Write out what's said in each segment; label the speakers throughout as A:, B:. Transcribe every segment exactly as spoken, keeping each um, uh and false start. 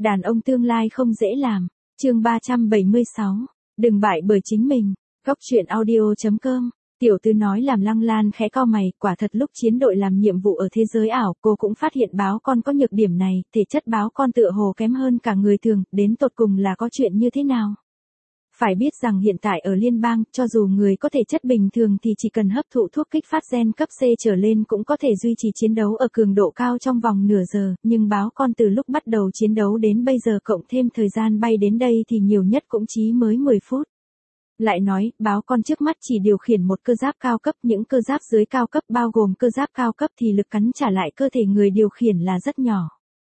A: Đàn ông tương lai không dễ làm. Chương ba trăm bảy mươi sáu. Đừng bại bởi chính mình. Góc truyện audio chấm com. Tiểu Tư nói làm Lăng Lan khẽ cau mày, quả thật lúc chiến đội làm nhiệm vụ ở thế giới ảo, cô cũng phát hiện báo con có nhược điểm này, thể chất báo con tựa hồ kém hơn cả người thường, đến tột cùng là có chuyện như thế nào? Phải biết rằng hiện tại ở liên bang, cho dù người có thể chất bình thường thì chỉ cần hấp thụ thuốc kích phát gen cấp C trở lên cũng có thể duy trì chiến đấu ở cường độ cao trong vòng nửa giờ, nhưng báo con từ lúc bắt đầu chiến đấu đến bây giờ cộng thêm thời gian bay đến đây thì nhiều nhất cũng chỉ mới mười phút. Lại nói, báo con trước mắt chỉ điều khiển một cơ giáp cao cấp, những cơ giáp dưới cao cấp bao gồm cơ giáp cao cấp thì lực cắn trả lại cơ thể người điều khiển là rất nhỏ.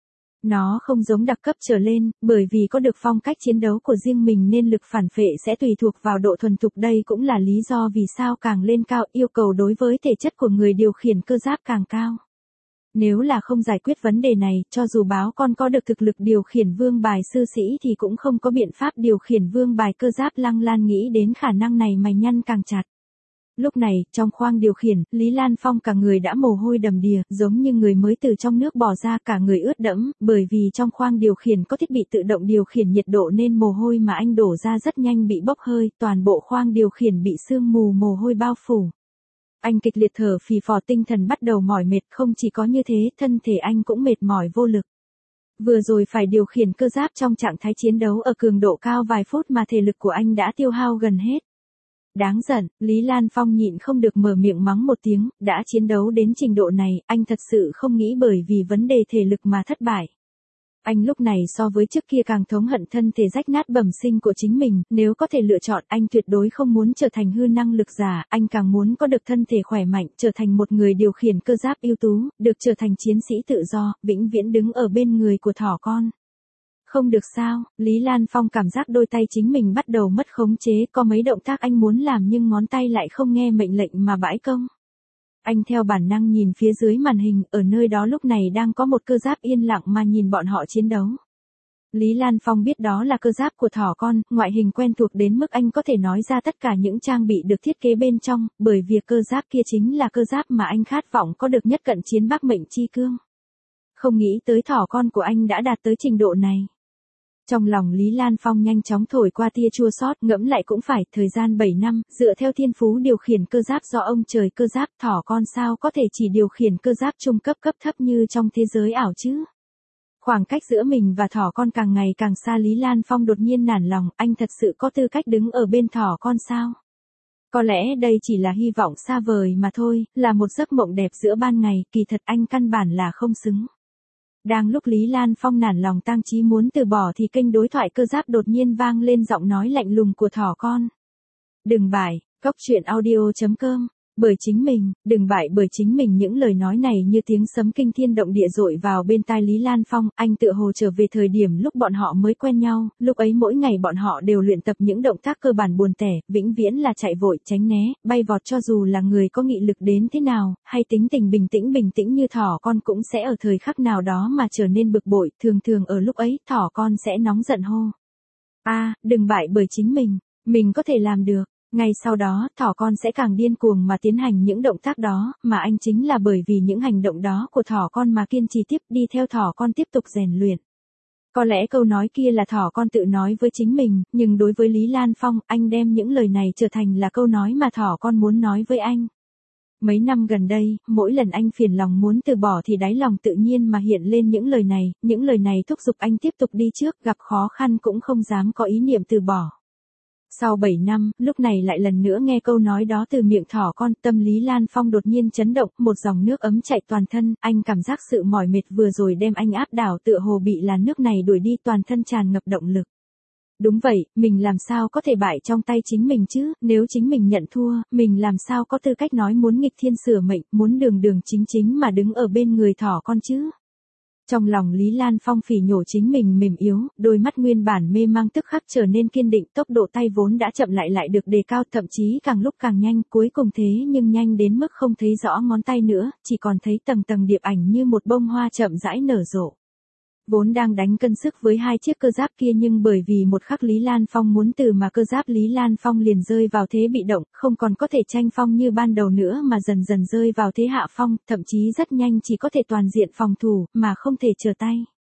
A: Nó không giống đặc cấp trở lên, bởi vì có được phong cách chiến đấu của riêng mình nên lực phản phệ sẽ tùy thuộc vào độ thuần thục, đây cũng là lý do vì sao càng lên cao yêu cầu đối với thể chất của người điều khiển cơ giáp càng cao. Nếu là không giải quyết vấn đề này, cho dù báo con có được thực lực điều khiển vương bài sư sĩ thì cũng không có biện pháp điều khiển vương bài cơ giáp. Lăng Lan nghĩ đến khả năng này mày nhăn càng chặt. Lúc này, trong khoang điều khiển, Lý Lan Phong cả người đã mồ hôi đầm đìa, giống như người mới từ trong nước bò ra, cả người ướt đẫm, bởi vì trong khoang điều khiển có thiết bị tự động điều khiển nhiệt độ nên mồ hôi mà anh đổ ra rất nhanh bị bốc hơi, toàn bộ khoang điều khiển bị sương mù mồ hôi bao phủ. Anh kịch liệt thở phì phò, tinh thần bắt đầu mỏi mệt, không chỉ có như thế, thân thể anh cũng mệt mỏi vô lực. Vừa rồi phải điều khiển cơ giáp trong trạng thái chiến đấu ở cường độ cao vài phút mà thể lực của anh đã tiêu hao gần hết. Đáng giận, Lý Lan Phong nhịn không được mở miệng mắng một tiếng, đã chiến đấu đến trình độ này, anh thật sự không nghĩ bởi vì vấn đề thể lực mà thất bại. Anh lúc này so với trước kia càng thống hận thân thể rách nát bẩm sinh của chính mình, nếu có thể lựa chọn anh tuyệt đối không muốn trở thành hư năng lực giả, anh càng muốn có được thân thể khỏe mạnh, trở thành một người điều khiển cơ giáp ưu tú, được trở thành chiến sĩ tự do, vĩnh viễn đứng ở bên người của thỏ con. Không được sao, Lý Lan Phong cảm giác đôi tay chính mình bắt đầu mất khống chế, có mấy động tác anh muốn làm nhưng ngón tay lại không nghe mệnh lệnh mà bãi công. Anh theo bản năng nhìn phía dưới màn hình, ở nơi đó lúc này đang có một cơ giáp yên lặng mà nhìn bọn họ chiến đấu. Lý Lan Phong biết đó là cơ giáp của thỏ con, ngoại hình quen thuộc đến mức anh có thể nói ra tất cả những trang bị được thiết kế bên trong, bởi việc cơ giáp kia chính là cơ giáp mà anh khát vọng có được nhất cận chiến bác mệnh chi cương. Không nghĩ tới thỏ con của anh đã đạt tới trình độ này. Trong lòng Lý Lan Phong nhanh chóng thổi qua tia chua xót, ngẫm lại cũng phải, thời gian bảy năm, dựa theo thiên phú điều khiển cơ giáp do ông trời cơ giáp, thỏ con sao có thể chỉ điều khiển cơ giáp trung cấp cấp thấp như trong thế giới ảo chứ? Khoảng cách giữa mình và thỏ con càng ngày càng xa, Lý Lan Phong đột nhiên nản lòng, anh thật sự có tư cách đứng ở bên thỏ con sao? Có lẽ đây chỉ là hy vọng xa vời mà thôi, là một giấc mộng đẹp giữa ban ngày, kỳ thật anh căn bản là không xứng. Đang lúc Lý Lan Phong nản lòng tang chí muốn từ bỏ thì kênh đối thoại cơ giáp đột nhiên vang lên giọng nói lạnh lùng của thỏ con. Đừng bại, góc truyện audio chấm com. Bởi chính mình, đừng bại bởi chính mình. Những lời nói này như tiếng sấm kinh thiên động địa dội vào bên tai Lý Lan Phong, anh tựa hồ trở về thời điểm lúc bọn họ mới quen nhau, lúc ấy mỗi ngày bọn họ đều luyện tập những động tác cơ bản buồn tẻ, vĩnh viễn là chạy vội, tránh né, bay vọt, cho dù là người có nghị lực đến thế nào, hay tính tình bình tĩnh bình tĩnh như thỏ con cũng sẽ ở thời khắc nào đó mà trở nên bực bội, thường thường ở lúc ấy, thỏ con sẽ nóng giận hô. A, đừng bại bởi chính mình, mình có thể làm được. Ngay sau đó, thỏ con sẽ càng điên cuồng mà tiến hành những động tác đó, mà anh chính là bởi vì những hành động đó của thỏ con mà kiên trì tiếp đi theo thỏ con tiếp tục rèn luyện. Có lẽ câu nói kia là thỏ con tự nói với chính mình, nhưng đối với Lý Lan Phong, anh đem những lời này trở thành là câu nói mà thỏ con muốn nói với anh. Mấy năm gần đây, mỗi lần anh phiền lòng muốn từ bỏ thì đáy lòng tự nhiên mà hiện lên những lời này, những lời này thúc giục anh tiếp tục đi trước, gặp khó khăn cũng không dám có ý niệm từ bỏ. Sau bảy năm, lúc này lại lần nữa nghe câu nói đó từ miệng thỏ con, tâm Lý Lan Phong đột nhiên chấn động, một dòng nước ấm chạy toàn thân, anh cảm giác sự mỏi mệt vừa rồi đem anh áp đảo tựa hồ bị làn nước này đuổi đi, toàn thân tràn ngập động lực. Đúng vậy, mình làm sao có thể bại trong tay chính mình chứ, nếu chính mình nhận thua, mình làm sao có tư cách nói muốn nghịch thiên sửa mệnh, muốn đường đường chính chính mà đứng ở bên người thỏ con chứ. Trong lòng Lý Lan Phong phỉ nhổ chính mình mềm yếu, đôi mắt nguyên bản mê mang tức khắc trở nên kiên định, tốc độ tay vốn đã chậm lại lại được đề cao, thậm chí càng lúc càng nhanh, cuối cùng thế nhưng nhanh đến mức không thấy rõ ngón tay nữa, chỉ còn thấy tầng tầng điệp ảnh như một bông hoa chậm rãi nở rộ. Vốn đang đánh cân sức với hai chiếc cơ giáp kia nhưng bởi vì một khắc Lý Lan Phong muốn từ mà cơ giáp Lý Lan Phong liền rơi vào thế bị động, không còn có thể tranh phong như ban đầu nữa mà dần dần rơi vào thế hạ phong, thậm chí rất nhanh chỉ có thể toàn diện phòng thủ, mà không thể trở tay.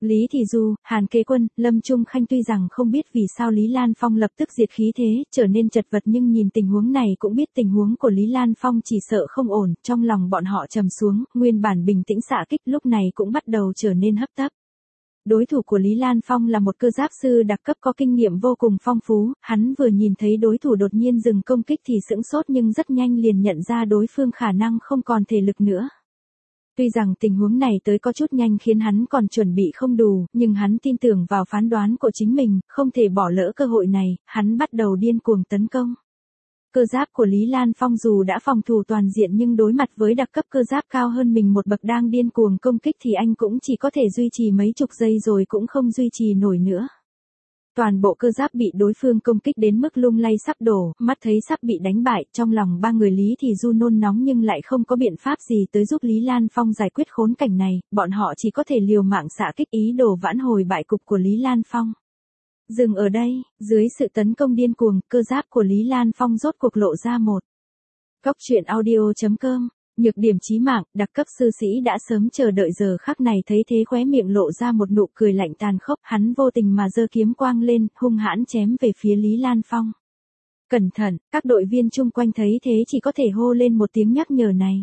A: Lý Thị Du, Hàn Kế Quân, Lâm Trung Khanh tuy rằng không biết vì sao Lý Lan Phong lập tức diệt khí thế, trở nên chật vật nhưng nhìn tình huống này cũng biết tình huống của Lý Lan Phong chỉ sợ không ổn, trong lòng bọn họ trầm xuống, nguyên bản bình tĩnh xạ kích lúc này cũng bắt đầu trở nên hấp tấp. Đối thủ của Lý Lan Phong là một cơ giáp sư đặc cấp có kinh nghiệm vô cùng phong phú, hắn vừa nhìn thấy đối thủ đột nhiên dừng công kích thì sững sốt nhưng rất nhanh liền nhận ra đối phương khả năng không còn thể lực nữa. Tuy rằng tình huống này tới có chút nhanh khiến hắn còn chuẩn bị không đủ, nhưng hắn tin tưởng vào phán đoán của chính mình, không thể bỏ lỡ cơ hội này, hắn bắt đầu điên cuồng tấn công. Cơ giáp của Lý Lan Phong dù đã phòng thủ toàn diện nhưng đối mặt với đặc cấp cơ giáp cao hơn mình một bậc đang điên cuồng công kích thì anh cũng chỉ có thể duy trì mấy chục giây rồi cũng không duy trì nổi nữa. Toàn bộ cơ giáp bị đối phương công kích đến mức lung lay sắp đổ, mắt thấy sắp bị đánh bại, trong lòng ba người Lý Thị Du nôn nóng nhưng lại không có biện pháp gì tới giúp Lý Lan Phong giải quyết khốn cảnh này, bọn họ chỉ có thể liều mạng xạ kích ý đồ vãn hồi bại cục của Lý Lan Phong. Dừng ở đây, dưới sự tấn công điên cuồng, cơ giáp của Lý Lan Phong rốt cuộc lộ ra một. Góc truyện audio chấm com, nhược điểm chí mạng, đặc cấp sư sĩ đã sớm chờ đợi giờ khắc này thấy thế khóe miệng lộ ra một nụ cười lạnh tàn khốc, hắn vô tình mà giơ kiếm quang lên, hung hãn chém về phía Lý Lan Phong. Cẩn thận, các đội viên chung quanh thấy thế chỉ có thể hô lên một tiếng nhắc nhở này.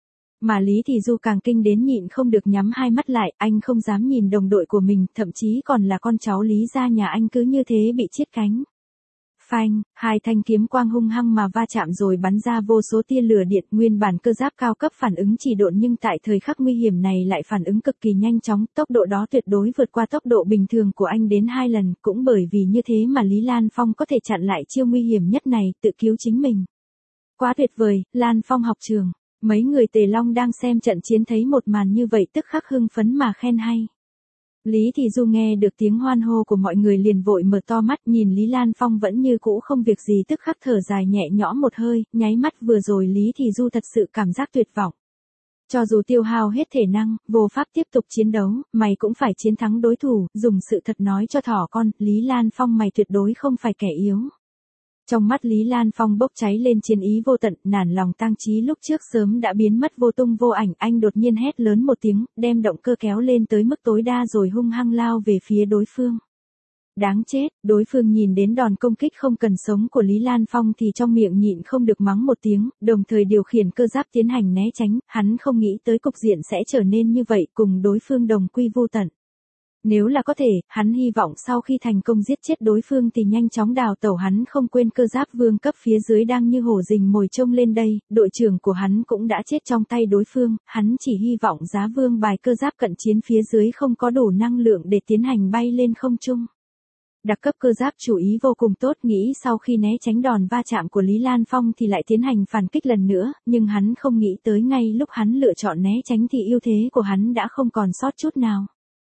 A: Mà Lý Thị Du càng kinh đến nhịn không được nhắm hai mắt lại, anh không dám nhìn đồng đội của mình, thậm chí còn là con cháu Lý gia nhà anh cứ như thế bị chiết cánh. Phanh, hai thanh kiếm quang hung hăng mà va chạm rồi bắn ra vô số tia lửa điện, nguyên bản cơ giáp cao cấp phản ứng chỉ độn nhưng tại thời khắc nguy hiểm này lại phản ứng cực kỳ nhanh chóng, tốc độ đó tuyệt đối vượt qua tốc độ bình thường của anh đến hai lần, cũng bởi vì như thế mà Lý Lan Phong có thể chặn lại chiêu nguy hiểm nhất này, tự cứu chính mình. Quá tuyệt vời, Lan Phong học trường. Mấy người Tề Long đang xem trận chiến thấy một màn như vậy tức khắc hưng phấn mà khen hay. Lý Thị Du nghe được tiếng hoan hô của mọi người liền vội mở to mắt nhìn Lý Lan Phong vẫn như cũ không việc gì tức khắc thở dài nhẹ nhõm một hơi, nháy mắt vừa rồi Lý Thị Du thật sự cảm giác tuyệt vọng. Cho dù tiêu hao hết thể năng, vô pháp tiếp tục chiến đấu, mày cũng phải chiến thắng đối thủ, dùng sự thật nói cho thỏ con, Lý Lan Phong mày tuyệt đối không phải kẻ yếu. Trong mắt Lý Lan Phong bốc cháy lên chiến ý vô tận, nản lòng tang chí lúc trước sớm đã biến mất vô tung vô ảnh, anh đột nhiên hét lớn một tiếng, đem động cơ kéo lên tới mức tối đa rồi hung hăng lao về phía đối phương. Đáng chết, đối phương nhìn đến đòn công kích không cần sống của Lý Lan Phong thì trong miệng nhịn không được mắng một tiếng, đồng thời điều khiển cơ giáp tiến hành né tránh, hắn không nghĩ tới cục diện sẽ trở nên như vậy, cùng đối phương đồng quy vô tận. Nếu là có thể, hắn hy vọng sau khi thành công giết chết đối phương thì nhanh chóng đào tẩu, hắn không quên cơ giáp vương cấp phía dưới đang như hổ rình mồi trông lên đây, đội trưởng của hắn cũng đã chết trong tay đối phương, hắn chỉ hy vọng giá vương bài cơ giáp cận chiến phía dưới không có đủ năng lượng để tiến hành bay lên không trung. Đặc cấp cơ giáp chủ ý vô cùng tốt, nghĩ sau khi né tránh đòn va chạm của Lý Lan Phong thì lại tiến hành phản kích lần nữa, nhưng hắn không nghĩ tới ngay lúc hắn lựa chọn né tránh thì ưu thế của hắn đã không còn sót chút nào.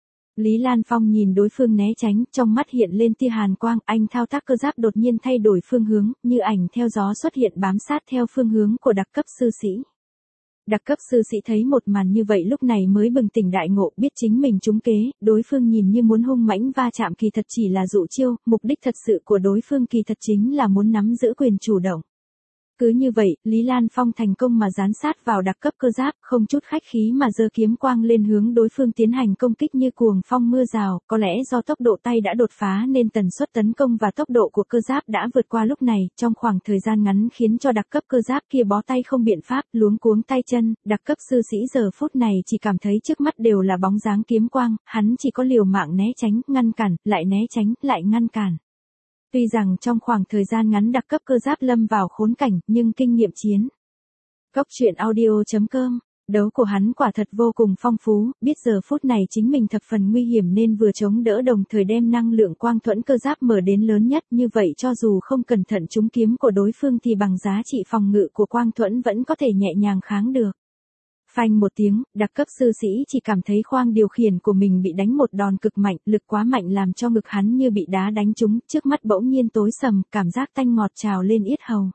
A: Lý Lan Phong nhìn đối phương né tránh, trong mắt hiện lên tia hàn quang, anh thao tác cơ giáp đột nhiên thay đổi phương hướng, như ảnh theo gió xuất hiện bám sát theo phương hướng của đặc cấp sư sĩ. Đặc cấp sư sĩ thấy một màn như vậy lúc này mới bừng tỉnh đại ngộ, biết chính mình trúng kế, đối phương nhìn như muốn hung mãnh va chạm kỳ thật chỉ là dụ chiêu, mục đích thật sự của đối phương kỳ thật chính là muốn nắm giữ quyền chủ động. Cứ như vậy, Lý Lan Phong thành công mà dán sát vào đặc cấp cơ giáp, không chút khách khí mà giơ kiếm quang lên hướng đối phương tiến hành công kích như cuồng phong mưa rào, có lẽ do tốc độ tay đã đột phá nên tần suất tấn công và tốc độ của cơ giáp đã vượt qua lúc này, trong khoảng thời gian ngắn khiến cho đặc cấp cơ giáp kia bó tay không biện pháp, luống cuống tay chân, đặc cấp sư sĩ giờ phút này chỉ cảm thấy trước mắt đều là bóng dáng kiếm quang, hắn chỉ có liều mạng né tránh, ngăn cản, lại né tránh, lại ngăn cản. Tuy rằng trong khoảng thời gian ngắn đặc cấp cơ giáp lâm vào khốn cảnh, nhưng kinh nghiệm chiến. Góc truyện audio chấm com, đấu của hắn quả thật vô cùng phong phú, biết giờ phút này chính mình thập phần nguy hiểm nên vừa chống đỡ đồng thời đem năng lượng quang thuẫn cơ giáp mở đến lớn nhất, như vậy cho dù không cẩn thận trúng kiếm của đối phương thì bằng giá trị phòng ngự của quang thuẫn vẫn có thể nhẹ nhàng kháng được. Phanh một tiếng, đặc cấp sư sĩ chỉ cảm thấy khoang điều khiển của mình bị đánh một đòn cực mạnh, lực quá mạnh làm cho ngực hắn như bị đá đánh trúng, trước mắt bỗng nhiên tối sầm, cảm giác tanh ngọt trào lên yết hầu.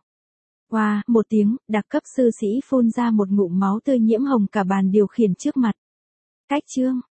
A: Oa, wow, một tiếng, đặc cấp sư sĩ phun ra một ngụm máu tươi nhiễm hồng cả bàn điều khiển trước mặt. Cách chương